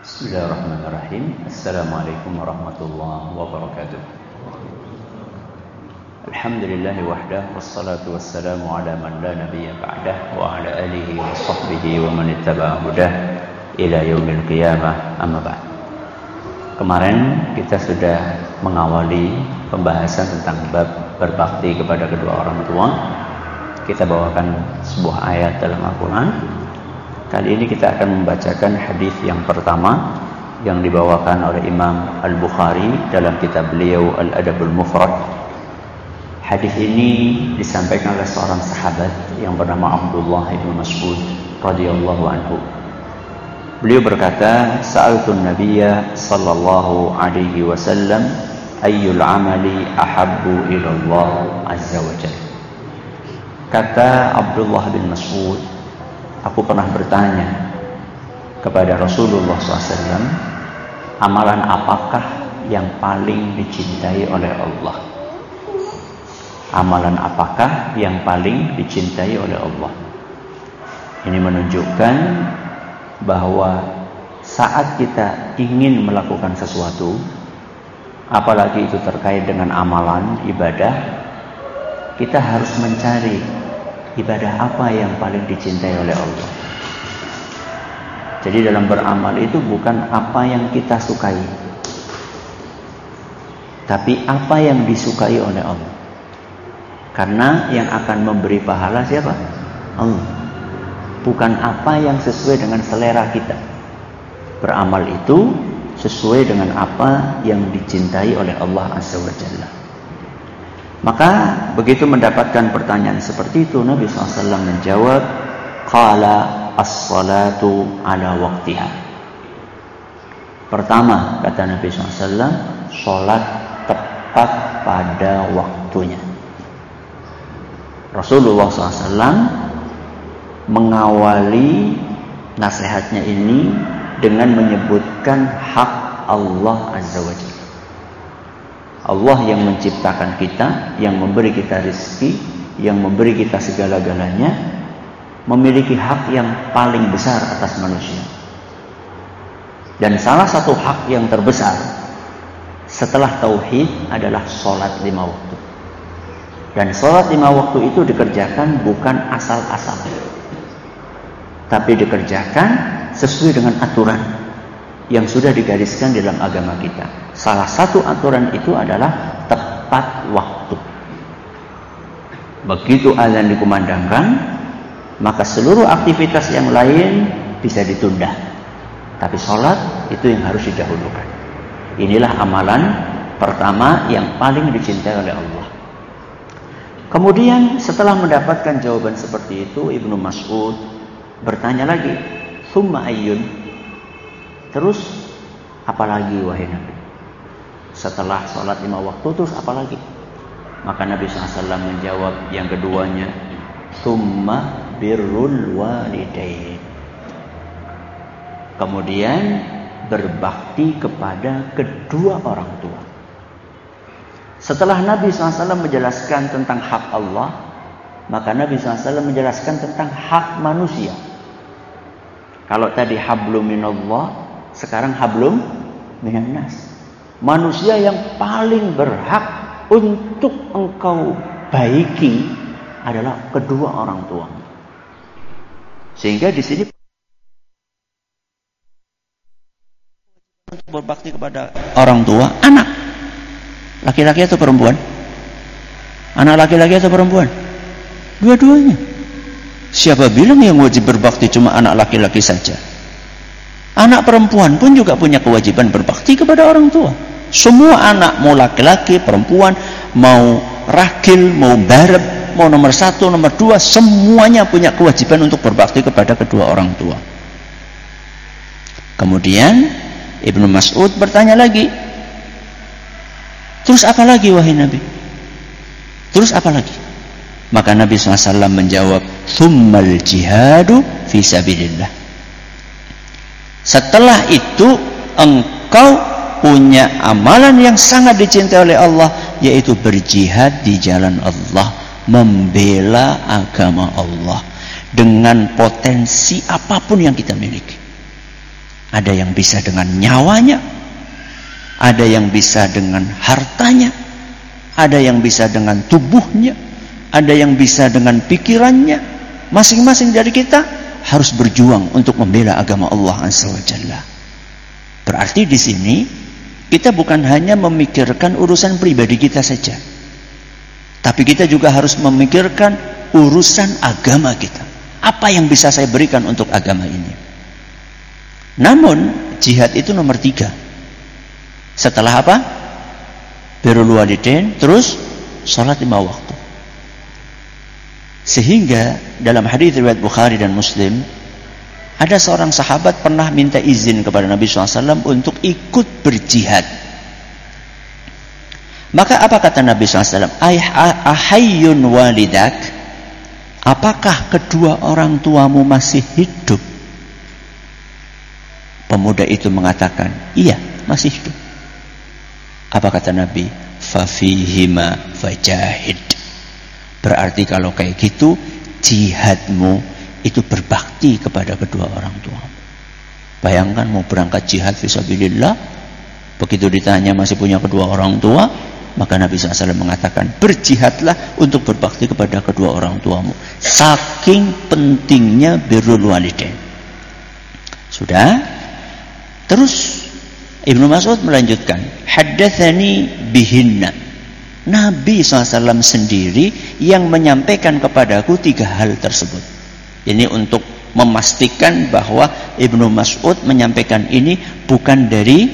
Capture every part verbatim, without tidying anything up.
Bismillahirrahmanirrahim. Assalamualaikum warahmatullahi wabarakatuh. Alhamdulillahi wahdah, wassalatu wassalamu ala man la nabiyya ba'dah, wa ala alihi wa sahbihi wa man ittaba'a hudah ila yaumil qiyamah, amma ba'd. Kemarin kita sudah mengawali pembahasan tentang bab berbakti kepada kedua orang tua. Kita bawakan sebuah ayat dalam Al-Quran. Kali ini kita akan membacakan hadis yang pertama yang dibawakan oleh Imam Al-Bukhari dalam kitab beliau Al-Adabul Mufrad. Hadis ini disampaikan oleh seorang sahabat yang bernama Abdullah bin Mas'ud radhiyallahu anhu. Beliau berkata, "Sa'altun Nabiyya sallallahu alaihi wasallam ayyul amali ahabbu ila Allah azza wa jalla." Kata Abdullah bin Mas'ud, aku pernah bertanya kepada Rasulullah shallallahu alaihi wasallam, amalan apakah yang paling dicintai oleh Allah? Amalan apakah yang paling dicintai oleh Allah? Ini menunjukkan bahwa saat kita ingin melakukan sesuatu, apalagi itu terkait dengan amalan, ibadah, kita harus mencari ibadah apa yang paling dicintai oleh Allah. Jadi dalam beramal itu bukan apa yang kita sukai, tapi apa yang disukai oleh Allah. Karena yang akan memberi pahala siapa? Allah. Bukan apa yang sesuai dengan selera kita. Beramal itu sesuai dengan apa yang dicintai oleh Allah Azza wa Jalla. Maka begitu mendapatkan pertanyaan seperti itu, Nabi shallallahu alaihi wasallam menjawab, qala as-salatu ala waqtiha. Pertama, kata Nabi shallallahu alaihi wasallam, sholat tepat pada waktunya. Rasulullah shallallahu alaihi wasallam mengawali nasihatnya ini dengan menyebutkan hak Allah Azza wa Jalla. Allah yang menciptakan kita, yang memberi kita rezeki, yang memberi kita segala-galanya, memiliki hak yang paling besar atas manusia. Dan salah satu hak yang terbesar setelah tauhid adalah sholat lima waktu. Dan sholat lima waktu itu dikerjakan bukan asal-asal, tapi dikerjakan sesuai dengan aturan yang sudah digariskan dalam agama kita. Salah satu aturan itu adalah tepat waktu. Begitu azan dikumandangkan, maka seluruh aktivitas yang lain bisa ditunda. Tapi sholat itu yang harus didahulukan. Inilah amalan pertama yang paling dicintai oleh Allah. Kemudian setelah mendapatkan jawaban seperti itu, Ibnu Mas'ud bertanya lagi, "Tsumma ayyun?" Terus apalagi wahai Nabi? Setelah sholat lima waktu terus apalagi? Maka Nabi shallallahu alaihi wasallam menjawab yang keduanya, "Tsumma birrul walidain." Kemudian berbakti kepada kedua orang tua. Setelah Nabi shallallahu alaihi wasallam menjelaskan tentang hak Allah, maka Nabi shallallahu alaihi wasallam menjelaskan tentang hak manusia. Kalau tadi hablum minallah, sekarang hablum minan nas. Manusia yang paling berhak untuk engkau baiki adalah kedua orang tua. Sehingga di sini untuk berbakti kepada orang tua, anak laki-laki atau perempuan? Anak laki-laki atau perempuan? Dua-duanya. Siapa bilang yang wajib berbakti cuma anak laki-laki saja? Anak perempuan pun juga punya kewajiban berbakti kepada orang tua. Semua anak, mau laki-laki, perempuan, mau ragil, mau barep, mau nomor satu, nomor dua, semuanya punya kewajiban untuk berbakti kepada kedua orang tua. Kemudian Ibnu Mas'ud bertanya lagi, terus apa lagi wahai Nabi? Terus apa lagi? Maka Nabi shallallahu alaihi wasallam menjawab, "Tsummal jihadu fi sabilillah." Setelah itu engkau punya amalan yang sangat dicintai oleh Allah, yaitu berjihad di jalan Allah, membela agama Allah dengan potensi apapun yang kita miliki. Ada yang bisa dengan nyawanya, ada yang bisa dengan hartanya, ada yang bisa dengan tubuhnya, ada yang bisa dengan pikirannya. Masing-masing dari kita harus berjuang untuk membela agama Allah Azza wa Jalla. Berarti di sini kita bukan hanya memikirkan urusan pribadi kita saja, tapi kita juga harus memikirkan urusan agama kita. Apa yang bisa saya berikan untuk agama ini? Namun jihad itu nomor tiga. Setelah apa? Birrul walidain, terus sholat lima waktu. Sehingga dalam hadis riwayat Bukhari dan Muslim, ada seorang sahabat pernah minta izin kepada Nabi shallallahu alaihi wasallam untuk ikut berjihad. Maka apa kata Nabi shallallahu alaihi wasallam? Ahayyun walidak? Apakah kedua orang tuamu masih hidup? Pemuda itu mengatakan, iya, masih hidup. Apa kata Nabi? Fafihima fajahid. Berarti kalau kayak gitu, jihadmu itu berbakti kepada kedua orang tuamu. Bayangkan mau berangkat jihad fisabilillah, begitu ditanya masih punya kedua orang tua, maka Nabi shallallahu alaihi wasallam mengatakan, berjihadlah untuk berbakti kepada kedua orang tuamu. Saking pentingnya birrul walidain. Sudah? Terus Ibnu Mas'ud melanjutkan, haddatsani bihinna. Nabi shallallahu alaihi wasallam sendiri yang menyampaikan kepadaku tiga hal tersebut. Ini untuk memastikan bahwa Ibnu Mas'ud menyampaikan ini bukan dari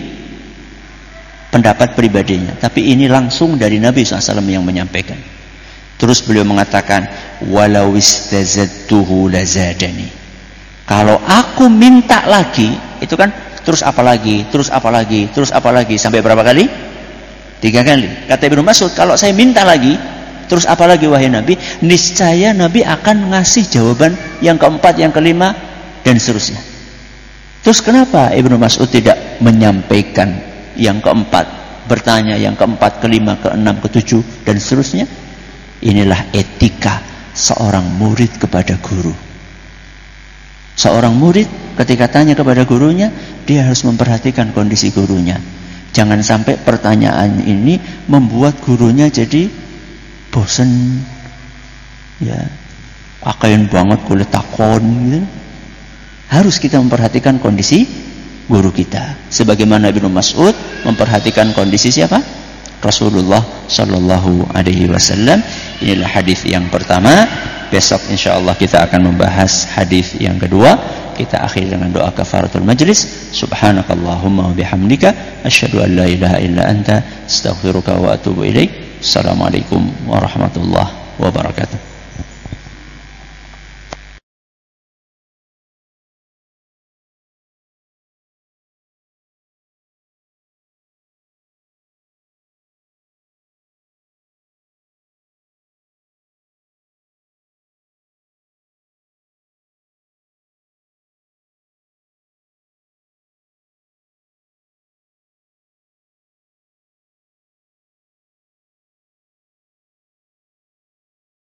pendapat pribadinya, tapi ini langsung dari Nabi shallallahu alaihi wasallam yang menyampaikan. Terus beliau mengatakan, walau istazadtuhu lazadani. Kalau aku minta lagi, itu kan terus apa lagi, terus apa lagi, terus apa lagi, sampai berapa kali? Tiga kali. Kata Ibnu Mas'ud, kalau saya minta lagi, terus apa lagi wahai Nabi? Niscaya Nabi akan ngasih jawaban yang keempat, yang kelima, dan seterusnya. Terus kenapa Ibnu Mas'ud tidak menyampaikan yang keempat, bertanya yang keempat, kelima, keenam, ketujuh, dan seterusnya? Inilah etika seorang murid kepada guru. Seorang murid ketika tanya kepada gurunya, dia harus memperhatikan kondisi gurunya. Jangan sampai pertanyaan ini membuat gurunya jadi bosen, ya, akain banget kulit takon gitu. Harus kita memperhatikan kondisi guru kita. Sebagaimana Ibnu Mas'ud memperhatikan kondisi siapa? Rasulullah Shallallahu Alaihi Wasallam. Inilah hadis yang pertama. Besok insyaallah kita akan membahas hadis yang kedua. Kita akhiri dengan doa kafaratul majlis. Subhanakallahumma wa bihamdika asyhadu an la ilaha illa anta astaghfiruka wa atubu ilaik. Assalamualaikum warahmatullahi wabarakatuh.